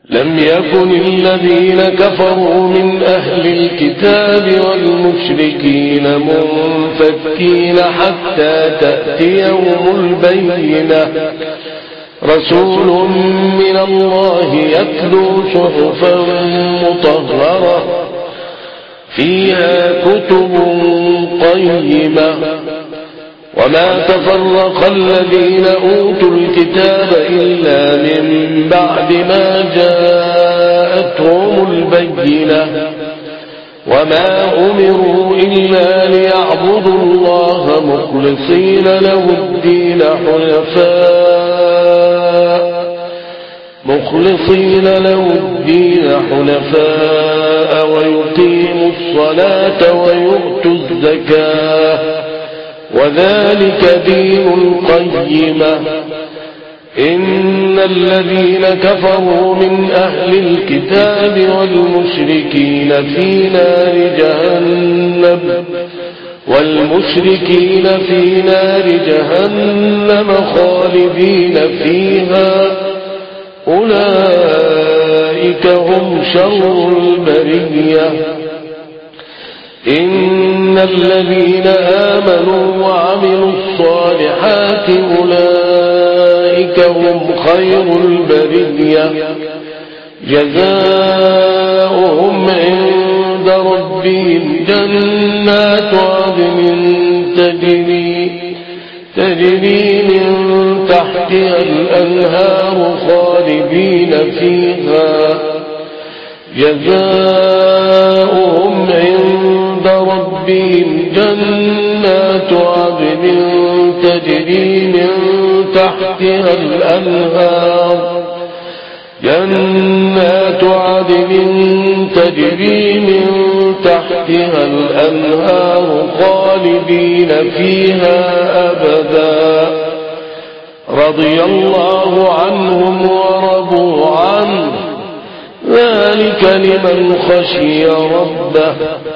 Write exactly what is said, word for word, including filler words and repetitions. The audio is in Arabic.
لم يكن الذين كفروا من أهل الكتاب والمشركين منفكين حتى تأتيهم البينة رسول من الله يتلو صحفا مطهرة فيها كتب قيمة وما تفرق الذين أوتوا الكتاب إلا من بعد ما جاءتهم البينة وما أمروا إلا ليعبدوا الله مخلصين له الدين حنفاء مخلصين له الدين حنفاء ويقيموا الصلاة ويؤتوا الزكاة وذلك دين القيمة إن الذين كفروا من أهل الكتاب والمشركين في نار جهنم والمشركين في نار جهنم خالدين فيها أولئك هم شر البرية إن الذين آمنوا وعملوا الصالحات أولئك هم خير البرية جزاؤهم عند ربهم جنات عدن تجري تجري من تحتها الأنهار خالدين فيها جزاؤهم عند ربهم جنات عدن تجري من تحتها الأنهار جنات عدن تجري من تحتها الأنهار خالدين فيها أبدا رضي الله عنهم ورضوا عنه ذلك لمن خشي ربه